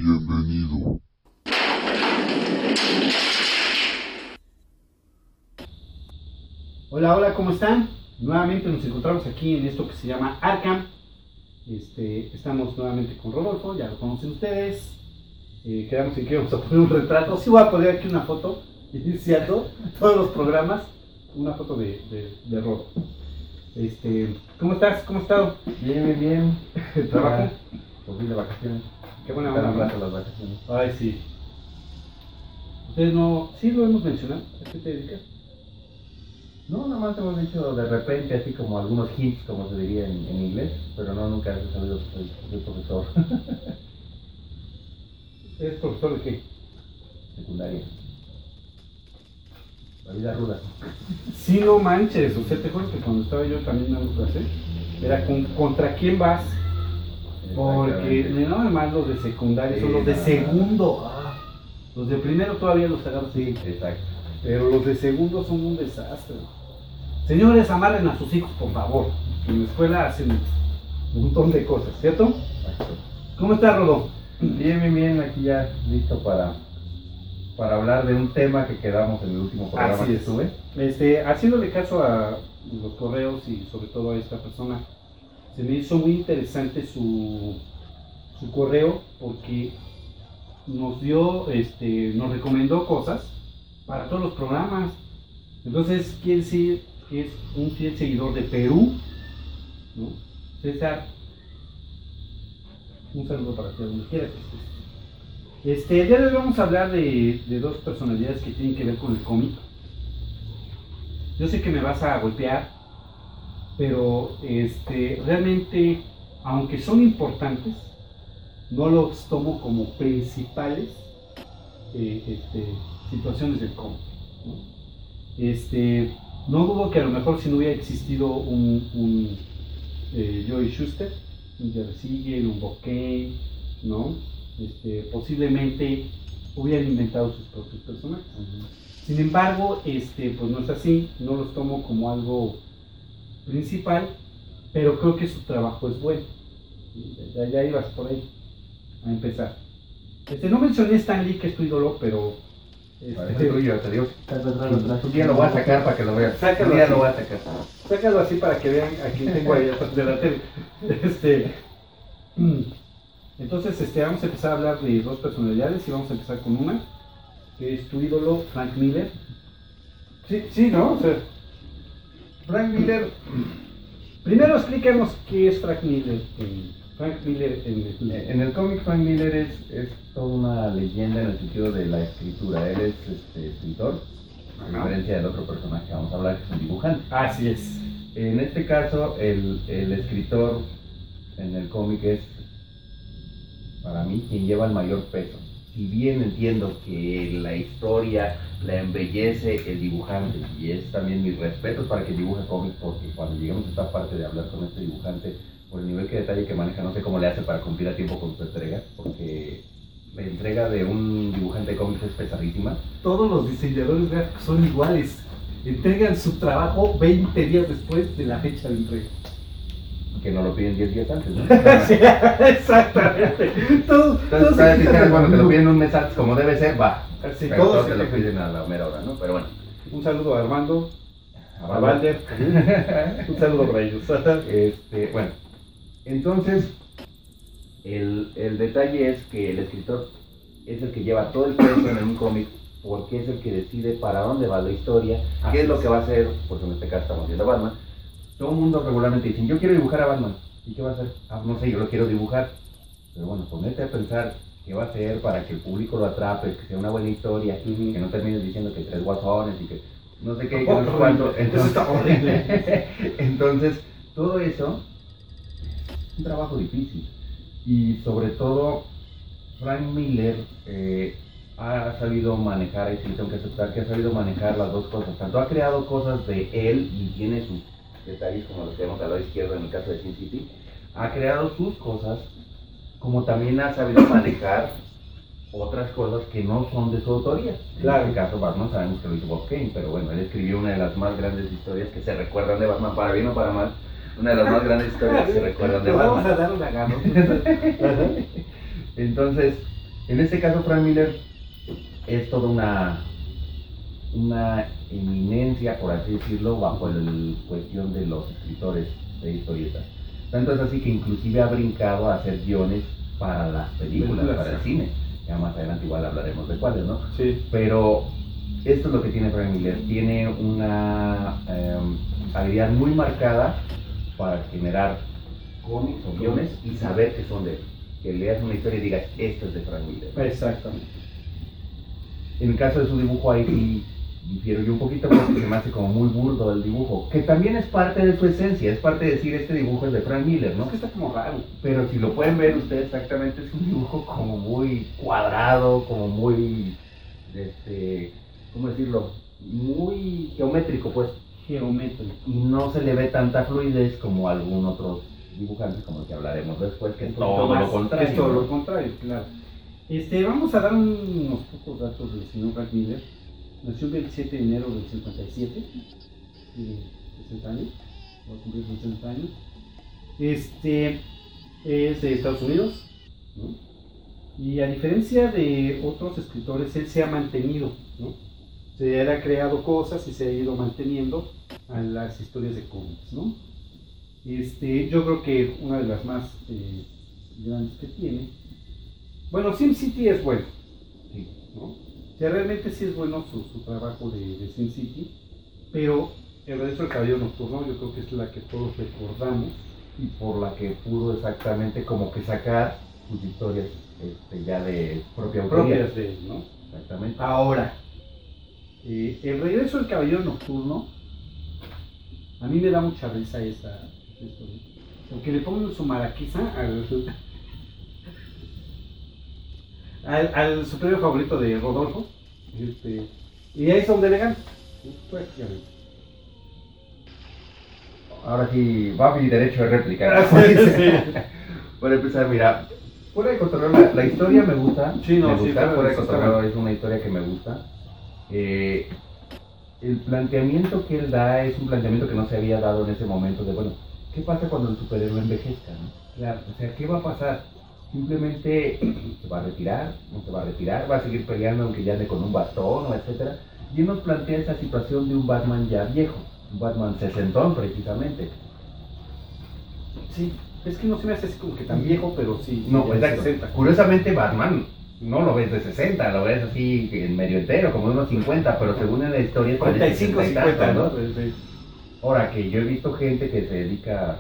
Bienvenido. Hola, hola, ¿cómo están? Nuevamente nos encontramos aquí en esto que se llama Arkham. Estamos nuevamente con Rodolfo, ya lo conocen ustedes. Quedamos en que íbamos a poner un retrato. Sí voy a poner aquí una foto, iniciando todos los programas, una foto de Rodo. ¿Cómo estás? ¿Cómo has estado? Bien, bien. ¿El trabajo? Volví de vacaciones. Qué buena Están onda, rato ¿no? las vacaciones. Ay, sí. Ustedes no... Sí lo hemos mencionado. ¿A qué te dedicas? No, nada más hemos dicho de repente, así como algunos hits, como se diría en inglés, pero no, nunca he sabido que soy profesor. ¿Eres profesor de qué? Secundaria. La vida ruda. Sí, no manches, o sea, te juro que cuando estaba yo también dando clase, era contra quién vas, porque Exactamente. no además los de secundaria, son Sí, los de nada. segundo, los de primero todavía los agarro, Sí, exacto. pero los de segundo son un desastre. Señores, amarren a sus hijos, por favor, en la escuela hacen un montón de cosas, ¿cierto? Exacto. ¿Cómo está, Rodo? Bien, bien, bien, aquí ya listo para hablar de un tema que quedamos en el último programa Así que es. estuve. Haciéndole caso a los correos y sobre todo a esta persona, se me hizo muy interesante su correo porque nos dio, nos recomendó cosas para todos los programas. Entonces quiere decir que es un fiel seguidor de Perú, ¿no? César, un saludo para ti donde quiera que estés. El día de hoy vamos a hablar de dos personalidades que tienen que ver con el cómic. Yo sé que me vas a golpear, pero realmente, aunque son importantes, no los tomo como principales situaciones del cómic, ¿no? No dudo que a lo mejor si no hubiera existido un Joey Shuster, un Jerry Siegel, un Bob Kane, ¿no? Posiblemente hubieran inventado sus propios personajes. Sin embargo, pues no es así, no los tomo como algo principal, pero creo que su trabajo es bueno. Ya ibas por ahí a empezar. No mencioné Stan Lee, que es tu ídolo, pero Es tuyo, te digo. Un día lo voy a sacar para que lo veas. Sácalo Un día así. lo voy a sacar. Sácalo así para que vean a quién tengo ahí atrás de la tele. Entonces, vamos a empezar a hablar de dos personalidades y vamos a empezar con una, que es tu ídolo, Frank Miller. Sí, ¿no? O sea, Frank Miller. Primero explícanos qué es Frank Miller. Frank Miller En el cómic, Frank Miller es toda una leyenda en el sentido de la escritura. Él es escritor, a diferencia del otro personaje que vamos a hablar, que es un dibujante. Así es. En este caso, el escritor en el cómic es, para mí, quien lleva el mayor peso. Si bien entiendo que la historia la embellece el dibujante, y es también mis respetos para que dibuje cómics, porque cuando lleguemos a esta parte de hablar con este dibujante, por el nivel de detalle que maneja, no sé cómo le hace para cumplir a tiempo con su entrega, porque la entrega de un dibujante de cómics es pesadísima. Todos los diseñadores gráficos son iguales. Entregan su trabajo 20 días después de la fecha de entrega. Que no lo piden 10 días antes, ¿no? Sí, exactamente. Entonces, cada dijeras, bueno, te lo piden un mes antes como debe ser, va. Sí, Pero todos se te lo quejan. piden a la mera hora, ¿no? Pero bueno. Un saludo a Armando, a Valder. Valder. Un saludo para ellos. Bueno, entonces, el detalle es que el escritor es el que lleva todo el peso en un cómic, porque es el que decide para dónde va la historia, qué es lo que va a hacer, pues en este caso estamos viendo a Batman. Todo el mundo regularmente dice, yo quiero dibujar a Batman. ¿Y qué va a hacer? No sé, yo lo quiero dibujar. Pero bueno, ponete a pensar qué va a hacer para que el público lo atrape, que sea una buena historia, que no termines diciendo que 3 guasones y que no sé qué, que no sé cuánto. Eso está horrible. Entonces, todo eso es un trabajo difícil. Y sobre todo, Frank Miller ha sabido manejar, y sí tengo que aceptar que ha sabido manejar las dos cosas. Tanto ha creado cosas de él y tiene sus detalles como los que vemos al lado izquierdo en el caso de Sin City, ha creado sus cosas, como también ha sabido manejar otras cosas que no son de su autoría. Claro. En este caso Batman sabemos que lo hizo Bob Kane, pero bueno, él escribió una de las más grandes historias que se recuerdan de Batman, para bien o para mal, una de las más grandes historias que se recuerdan de Vamos a Batman. dar una gana. Entonces, En este caso, Frank Miller es toda una eminencia, por así decirlo, bajo la cuestión de los escritores de historietas. Tanto es así que inclusive ha brincado a hacer guiones para las películas, para el cine. Ya más adelante igual hablaremos de cuáles, ¿no? Sí. Pero esto es lo que tiene Frank Miller. Tiene una habilidad muy marcada para generar cómics o guiones y saber que son de él. Que leas una historia y digas, esto es de Frank Miller. Exactamente. En el caso de su dibujo ahí sí difiero yo un poquito porque se me hace como muy burdo el dibujo, que también es parte de su esencia, es parte de decir este dibujo es de Frank Miller, ¿no? Es que está como raro. Pero si lo pueden ver ustedes exactamente, es un dibujo como muy cuadrado, como muy, ¿cómo decirlo? Muy geométrico, pues. Geométrico. Y no se le ve tanta fluidez como algún otro dibujante, como el que hablaremos después, que es todo lo contrario. Es todo lo contrario, claro. Vamos a dar unos pocos datos del señor Frank Miller. Nació el 27 de enero del 57, tiene 60 años, va a cumplir 60 años. Es de Estados Unidos, ¿no? Y a diferencia de otros escritores, él se ha mantenido, ¿no? Se ha creado cosas y se ha ido manteniendo a las historias de cómics, ¿no? Yo creo que una de las más grandes que tiene, bueno, Sin City es bueno, Sí. ¿no? O sea, realmente sí es bueno su trabajo de Sin City, pero el regreso del Caballero Nocturno yo creo que es la que todos recordamos. Y por la que pudo exactamente como que sacar sus historias ya de propia autoría. Propias de él, ¿no? Exactamente. Ahora, el regreso del Caballero Nocturno, a mí me da mucha risa esa historia. Porque le ponen su maraquiza al superior favorito de Rodolfo, y ahí es donde le gana. Prácticamente. Ahora sí, va mi derecho de réplica. Para empezar, mira, Fuera de Cotorreo, la historia me gusta. Sí, no, me sí, gusta. claro, Fuera de sí, Cotorreo está es una historia que me gusta. El planteamiento que él da es un planteamiento que no se había dado en ese momento de, bueno, ¿qué pasa cuando el superhéroe envejezca, no? Claro. O sea, ¿qué va a pasar? Simplemente se va a retirar, no se va a retirar, va a seguir peleando aunque ya ande con un bastón, o etcétera. Y él nos plantea esa situación de un Batman ya viejo, un Batman sesentón precisamente. Sí, es que no se me hace así como que tan viejo, pero sí. No, de exacto. 60. Curiosamente Batman no lo ves de 60, lo ves así en medio entero, como de unos 50, pero según en la historia... 45, 50, ¿no? Ahora, que yo he visto gente que se dedica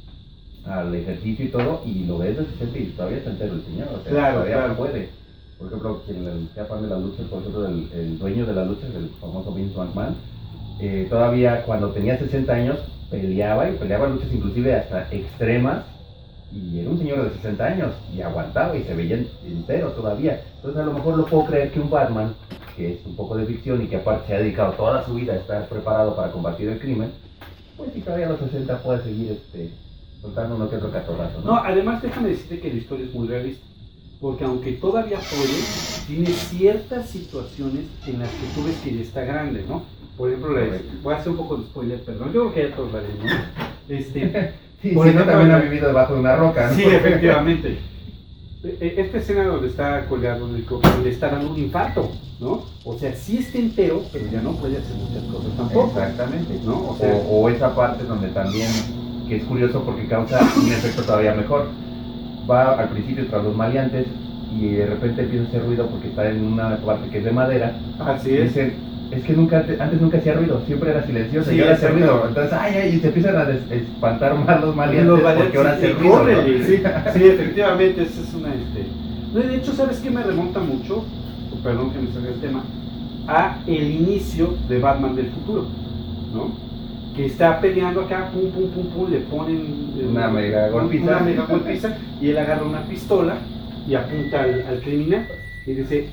al ejercicio y todo, y lo ves de 60 y todavía está entero el señor, o sea, Claro, todavía claro. puede. Por ejemplo, quien sea fan de las luchas, por ejemplo, el dueño de las luchas, el famoso Vince McMahon, todavía cuando tenía 60 años peleaba luchas inclusive hasta extremas, y era un señor de 60 años y aguantaba y se veía entero todavía. Entonces a lo mejor lo puedo creer que un Batman, que es un poco de ficción y que aparte se ha dedicado toda su vida a estar preparado para combatir el crimen, pues si todavía a los 60 puede seguir soltando uno que otro catorrazo, ¿no? No, además déjame decirte que la historia es muy realista, porque aunque todavía puede, tiene ciertas situaciones en las que tú ves que ya está grande, ¿no? Por ejemplo, voy a hacer un poco de spoiler, perdón, yo creo que ya todos la ven, ¿no? Sí, por ejemplo, también ha vivido debajo de una roca, ¿no? Sí, efectivamente. Esta escena donde está colgado el helicóptero le está dando un infarto, ¿no? O sea, sí está entero, pero ya no puede hacer muchas cosas tampoco. Exactamente, ¿no? O sea, o esa parte donde también, que es curioso porque causa un efecto todavía mejor. Va al principio tras los maleantes y de repente empieza a hacer ruido porque está en una parte que es de madera. así es. Dicen, es que antes nunca hacía ruido, siempre era silencioso, Sí, y ahora hace exacto. ruido. Entonces, y se empiezan a espantar más los maleantes porque ahora hace sí, ruido, ¿no? sí, sí, efectivamente, esa es una No, de hecho, ¿sabes qué me remonta mucho? Perdón que me salga el tema, a el inicio de Batman del futuro, ¿no? Que está peleando acá, pum, pum, pum, pum, le ponen Una mega golpiza. Y él agarra una pistola y apunta al criminal y dice,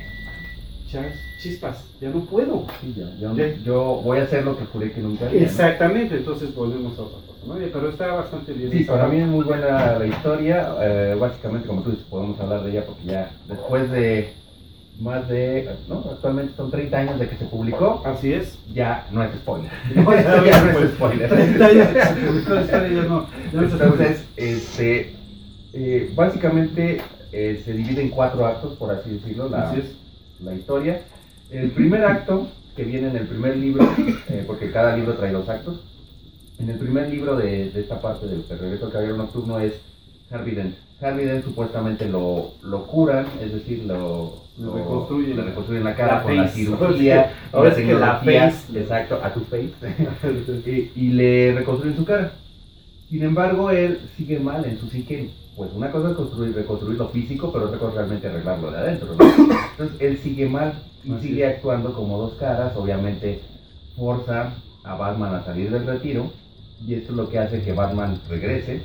chispas, ya no puedo. Sí, yo voy a hacer lo que juré que nunca haría, ¿no? Exactamente, entonces volvemos a otra cosa, ¿no? Pero está bastante bien. Sí, para mí es muy buena la historia. Básicamente, como tú dices, podemos hablar de ella porque ya después de más de, ¿no? Actualmente son 30 años de que se publicó. Así es. Ya no es spoiler. Ya no es spoiler. 30 años que se publicó la historia, ya no se Entonces, básicamente se divide en 4 actos, por así decirlo, Así es. la historia. El primer acto, que viene en el primer libro, porque cada libro trae 2 actos, en el primer libro de esta parte del regreso al caballero nocturno es Harvey Dent. Harvey Dent supuestamente lo curan, es decir, lo reconstruyen la cara con la cirugía, ahora la es que la tecnología, face. exacto, a tu face, y le reconstruyen su cara. Sin embargo, él sigue mal en su psique. Pues una cosa es reconstruir lo físico, pero otra cosa es realmente arreglarlo de adentro, ¿no? Entonces él sigue mal y Así sigue es. actuando como 2 caras, obviamente forza a Batman a salir del retiro, y esto es lo que hace que Batman regrese,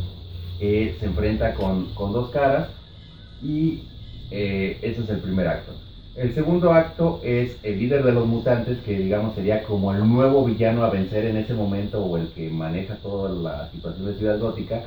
se enfrenta con 2 caras, y ese es el primer acto. El segundo acto es el líder de los mutantes, que digamos sería como el nuevo villano a vencer en ese momento, o el que maneja toda la situación de Ciudad Gótica,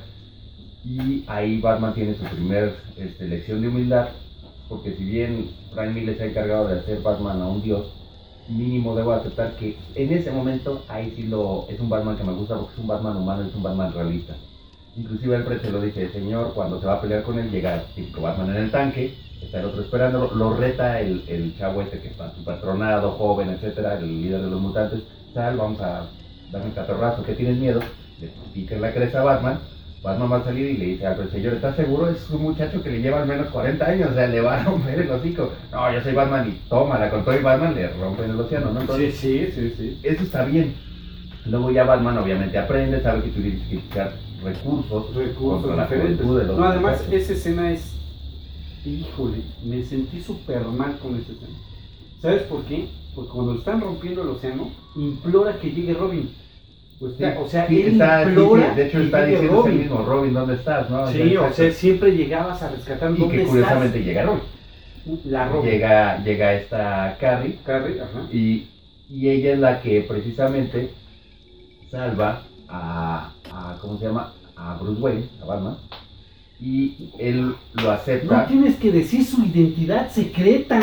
y ahí Batman tiene su primer lección de humildad, porque si bien Frank Miller se ha encargado de hacer Batman a un dios, mínimo debo aceptar que en ese momento ahí sí es un Batman que me gusta, porque es un Batman humano, es un Batman realista. Inclusive Alfred se lo dice, el señor, cuando se va a pelear con él, llega tipo Batman en el tanque, está el otro esperándolo, lo reta el chavo que está super tronado, joven, etcétera, el líder de los mutantes, sal, vamos a darme un catorrazo, ¿qué tienes miedo? Le pica en la cresta a Batman va a salir y le dice al señor, ¿estás seguro? Es un muchacho que le lleva al menos 40 años, o sea, le va a romper el hocico. No, yo soy Batman, y tómala, con todo y Batman le rompen el océano, ¿no? Entonces, Sí. eso está bien. Luego ya Batman obviamente aprende, sabe que tienes que utilizar recursos contra la diferentes. juventud de los No, además muchachos. esa escena es, híjole, me sentí súper mal con esa escena. ¿Sabes por qué? Porque cuando están rompiendo el océano, implora que llegue Robin. Pues, o sea, sí, él está, implora de hecho que está llegue diciendo Robin. el mismo, Robin, ¿dónde estás? ¿No? Sí, o sea, siempre llegabas a rescatar. Y que curiosamente llega Robin. La Robin. Llega esta Carrie, Ajá. y ella es la que precisamente salva a ¿cómo se llama? A Bruce Wayne, a Batman, y él lo acepta. No tienes que decir su identidad secreta.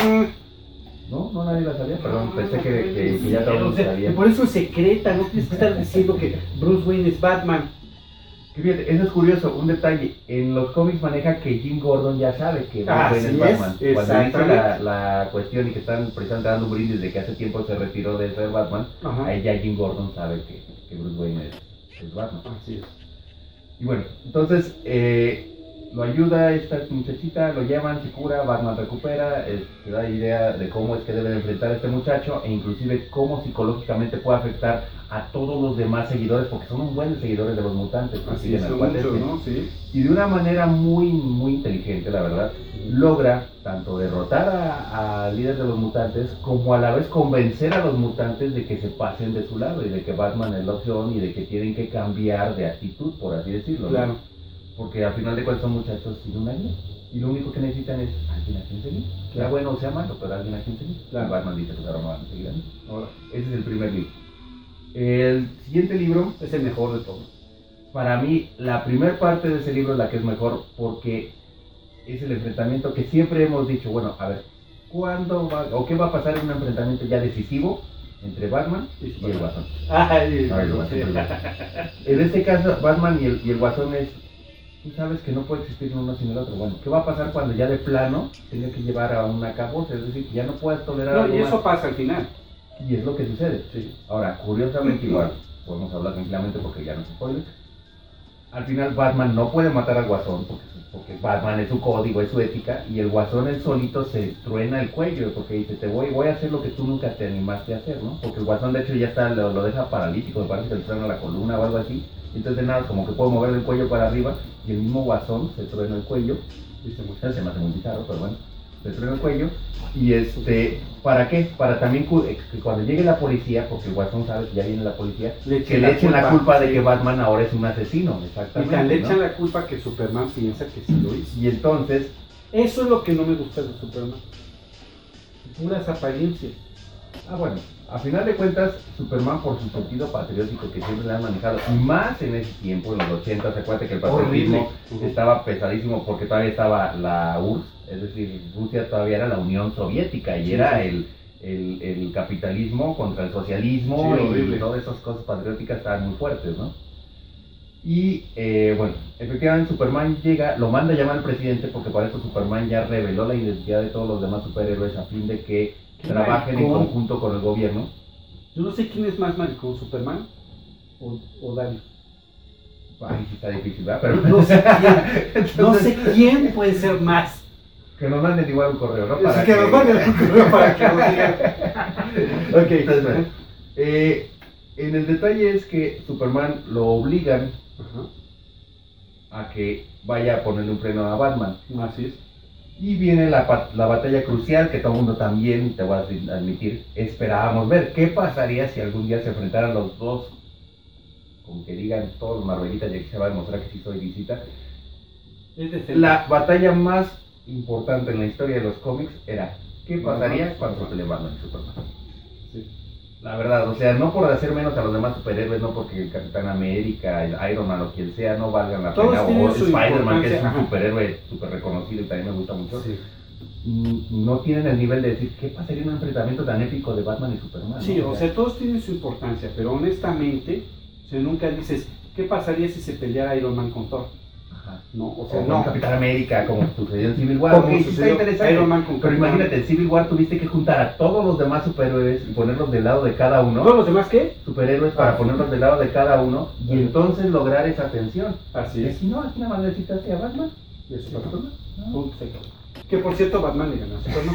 No, nadie la sabía, perdón, pensé que ya todo el mundo sabía. Por eso es secreta, no tienes que estar diciendo que Bruce Wayne es Batman. Que fíjate, eso es curioso, un detalle, en los cómics maneja que Jim Gordon ya sabe que Bruce Wayne es Batman. Cuando dice la cuestión y que están precisamente dando un brindis de que hace tiempo se retiró de ser Batman, ahí ya Jim Gordon sabe que Bruce Wayne es Batman. Así es. Y bueno, entonces lo ayuda esta muchachita, lo llevan, se cura, Batman recupera, te da idea de cómo es que debe de enfrentar a este muchacho, e inclusive cómo psicológicamente puede afectar a todos los demás seguidores, porque son un buen seguidores de los mutantes. Así es, son muchos, ¿no? Sí. Y de una manera muy inteligente, la verdad, logra tanto derrotar al líder de los mutantes, como a la vez convencer a los mutantes de que se pasen de su lado, y de que Batman es la opción, y de que tienen que cambiar de actitud, por así decirlo, ¿no? Claro. Porque al final de cuentas son muchachos sin una guía, y lo único que necesitan es alguien a quien seguir, sea bueno o sea malo, pero alguien a quien seguir. Claro. Y Batman dice, pues ahora me van a seguir a mí. Ese es el primer libro. El siguiente libro es el mejor de todos. Para mí, la primera parte de ese libro es la que es mejor, porque es el enfrentamiento que siempre hemos dicho, bueno, a ver, ¿cuándo va, o qué va a pasar en un enfrentamiento ya decisivo entre Batman y el Guasón? En este caso, Batman y el Guasón es, tú sabes que no puede existir uno sin el otro. Bueno, ¿qué va a pasar cuando ya de plano tenga que llevar a una caboza? Es decir, que ya no puedes tolerar algo y eso más. pasa al final. Y es lo que sucede. Sí. Ahora, curiosamente igual, podemos hablar tranquilamente porque ya no se spoiler. Al final Batman no puede matar al Guasón porque Batman es su código, es su ética, y el Guasón él solito se truena el cuello porque dice, voy a hacer lo que tú nunca te animaste a hacer, ¿no? Porque el Guasón de hecho ya está, lo deja paralítico, me parece que le truena la columna o algo así, entonces nada, como que puede mover el cuello para arriba, y el mismo Guasón se truena el cuello, y se me hace muy bizarro, pero bueno, se truena el cuello, y ¿para qué? Para también que cuando llegue la policía, porque el Guasón sabe que ya viene la policía, que le echen la culpa de que Batman ahora es un asesino, exactamente. Y le echan la culpa que Superman piensa que sí lo hizo. Y entonces, eso es lo que no me gusta de Superman. Puras apariencias. Bueno, a final de cuentas, Superman por su sentido patriótico que siempre le han manejado, y más en ese tiempo, en los 80, se acuerda que el patriotismo estaba pesadísimo porque todavía estaba la URSS, es decir, Rusia todavía era la Unión Soviética y era el capitalismo contra el socialismo, y todas esas cosas patrióticas estaban muy fuertes, ¿no? Y bueno, efectivamente Superman llega, lo manda a llamar al presidente porque para eso Superman ya reveló la identidad de todos los demás superhéroes a fin de que trabajen en conjunto con el gobierno. Yo no sé quién es más maricón, Superman o Dario. Ay, sí está difícil, ¿verdad? Pero no sé quién, entonces, no sé quién puede ser más. Que nos manden igual un correo, ¿no? Para que nos manden un correo para que nos digan. Ok, entonces bueno. En el detalle es que Superman lo obligan a que vaya a ponerle un freno a Batman. Así es. Y viene la batalla crucial que todo el mundo también, te voy a admitir, esperábamos ver. ¿Qué pasaría si algún día se enfrentaran los dos? Con que digan todos los Marvelitas, ya que se va a demostrar que sí soy visita. La batalla más importante en la historia de los cómics era ¿qué pasaría cuando se le Batman y Superman? Sí. La verdad, o sea, no por hacer menos a los demás superhéroes, no porque el Capitán América, el Iron Man o quien sea no valgan la pena, o Spider-Man, que es un superhéroe súper reconocido y también me gusta mucho, no tienen el nivel de decir, ¿qué pasaría en un enfrentamiento tan épico de Batman y Superman? Sí, ¿no? O sea, todos tienen su importancia, pero honestamente, o sea, nunca dices, ¿qué pasaría si se peleara Iron Man con Thor? No, o sea, no. Capitán América, como sucedió en Civil War. Como está interesante. Iron Man con pero imagínate, en Civil War tuviste que juntar a todos los demás superhéroes y ponerlos del lado de cada uno. ¿Todos los demás qué? Superhéroes para ponerlos del lado de cada uno y entonces lograr esa tensión. Así es. Y no, aquí nada más necesitas a Batman. ¿Y a Superman? No. Que por cierto, Batman le ganó a Superman.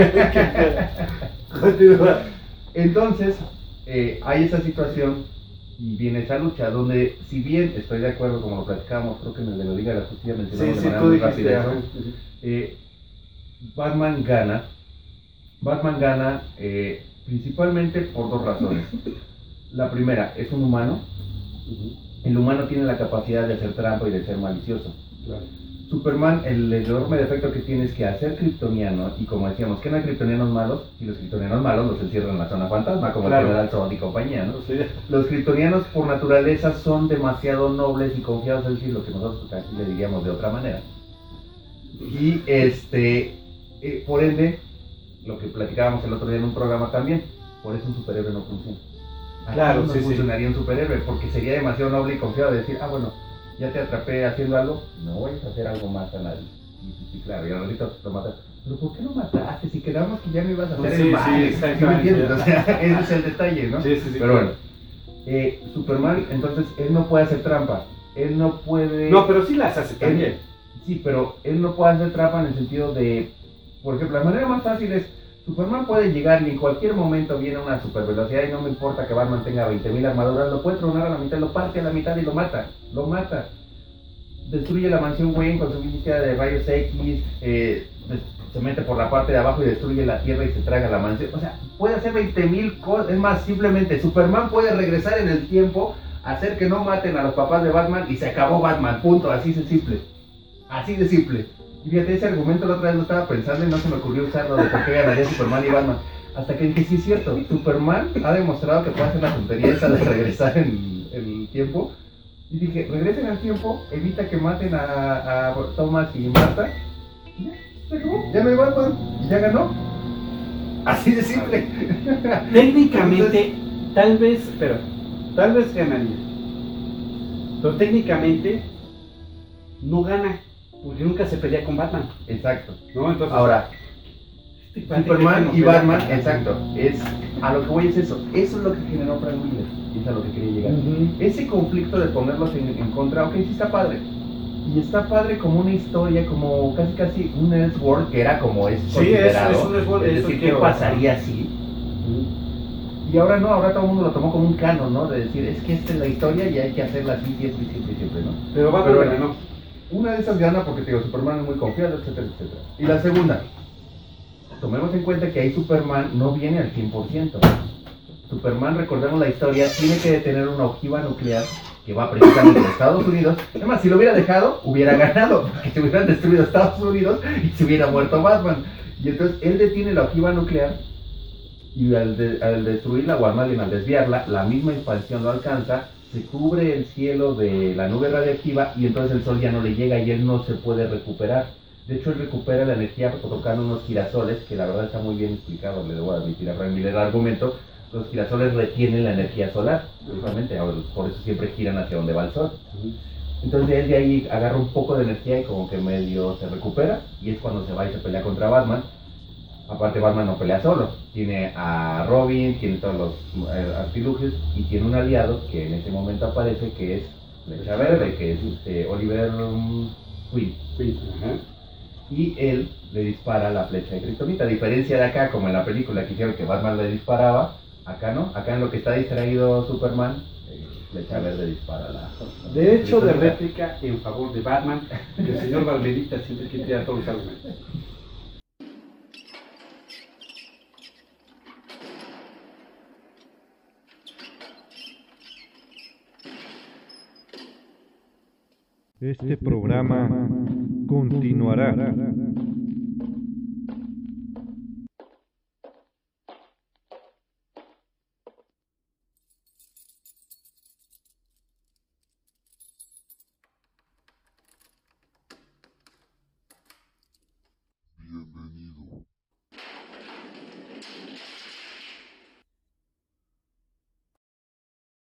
Sí. Entonces, hay esa situación. Y viene esa lucha donde, si bien estoy de acuerdo, como lo platicábamos, creo que en el de la Liga de la Justicia mencionamos de manera muy rápida eso, Batman gana principalmente por dos razones. La primera, es un humano. El humano tiene la capacidad de hacer trampa y de ser malicioso. Claro. Superman, el enorme defecto que tiene es que al ser kryptoniano, y como decíamos, que no hay kryptonianos malos, y los kryptonianos malos los encierran en la zona fantasma, como el general Zod y compañía, ¿no? Sí. Los kryptonianos por naturaleza son demasiado nobles y confiados, es decir, lo que nosotros aquí le diríamos de otra manera. Y por ende, lo que platicábamos el otro día en un programa también, por eso un superhéroe no funciona. Claro, no funcionaría un superhéroe, porque sería demasiado noble y confiado de decir, bueno, ya te atrapé haciendo algo, no voy a hacer algo más a nadie. Sí, claro, y al ratito lo matas. Pero ¿por qué lo mataste? Si quedamos que ya no ibas a hacer el mal. Sí, exactamente. ¿Me entiendes? O sea, ese es el detalle, ¿no? Sí. Pero bueno, Superman, entonces, él no puede hacer trampa. Él no puede... No, pero sí las hace también. Sí, pero él no puede hacer trampa en el sentido de... Por ejemplo, la manera más fácil es... Superman puede llegar y en cualquier momento viene una super velocidad y no me importa que Batman tenga 20.000 armaduras, lo puede tronar a la mitad, lo parte a la mitad y lo mata. Destruye la mansión Wayne con su vista de rayos X, se mete por la parte de abajo y destruye la tierra y se traga la mansión. O sea, puede hacer 20.000 cosas. Es más, simplemente Superman puede regresar en el tiempo, hacer que no maten a los papás de Batman y se acabó Batman, punto, así de simple. Así de simple. Y fíjate, ese argumento la otra vez lo estaba pensando y no se me ocurrió usarlo de por qué ganaría Superman y Batman. Hasta que dije, sí es cierto, Superman ha demostrado que puede hacer la tontería esa de regresar en el tiempo. Y dije, regresen al tiempo, evita que maten a Thomas y Martha. Y ya, se acabó, ya no hay Batman, y ya ganó. Así de simple. Técnicamente, entonces, tal vez ganaría. Pero técnicamente, no gana. Porque nunca se pelea con Batman. Exacto. ¿No? Entonces, ahora, Superman y Batman, exacto. A lo que voy es eso. Eso es lo que generó Frank Miller. Y es a lo que quería llegar. Ese conflicto de ponerlos en contra, ok, sí está padre. Y está padre como una historia, como casi un Elseworld, que era como es considerado. Es un Elseworld. Es decir, ¿qué pasaría si? Y ahora no, ahora todo el mundo lo tomó como un canon, ¿no? De decir, es que esta es la historia y hay que hacerla así siempre, ¿no? Pero Batman no. Una de esas gana porque te digo, Superman es muy confiado, etcétera. Y la segunda, tomemos en cuenta que ahí Superman no viene al 100%. Superman, recordemos la historia, tiene que detener una ojiva nuclear que va precisamente a Estados Unidos. Además, si lo hubiera dejado, hubiera ganado, porque se hubieran destruido Estados Unidos y se hubiera muerto Batman. Y entonces él detiene la ojiva nuclear y al destruirla, o más bien al desviarla, la misma expansión lo alcanza. Se cubre el cielo de la nube radiactiva y entonces el sol ya no le llega y él no se puede recuperar. De hecho, él recupera la energía tocando unos girasoles, que la verdad está muy bien explicado, le debo admitir a Frank Miller el argumento, los girasoles retienen la energía solar, justamente, por eso siempre giran hacia donde va el sol. Entonces él de ahí agarra un poco de energía y como que medio se recupera, y es cuando se va y se pelea contra Batman. Aparte Batman no pelea solo, tiene a Robin, tiene todos los artilugios, y tiene un aliado que en ese momento aparece, que es Flecha Verde, que es Oliver Queen. Y él le dispara la flecha de Kryptonita, a diferencia de acá, como en la película que hicieron que Batman le disparaba, acá no, acá en lo que está distraído Superman, Flecha Verde dispara la De hecho, de Kryptonita. réplica en favor de Batman, que el señor Barberita siempre que tira todos los argumentos. Este programa continuará.